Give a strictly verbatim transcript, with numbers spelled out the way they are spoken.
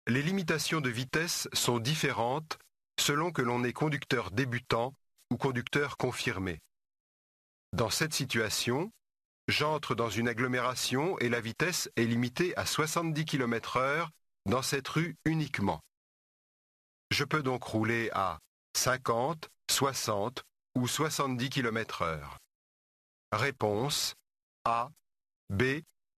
Les limitations de vitesse sont différentes selon que l'on est conducteur débutant ou conducteur confirmé. Dans cette situation, j'entre dans une agglomération et la vitesse est limitée à soixante-dix kilomètres heure dans cette rue uniquement. Je peux donc rouler à cinquante, soixante ou soixante-dix kilomètres heure. Réponse A, B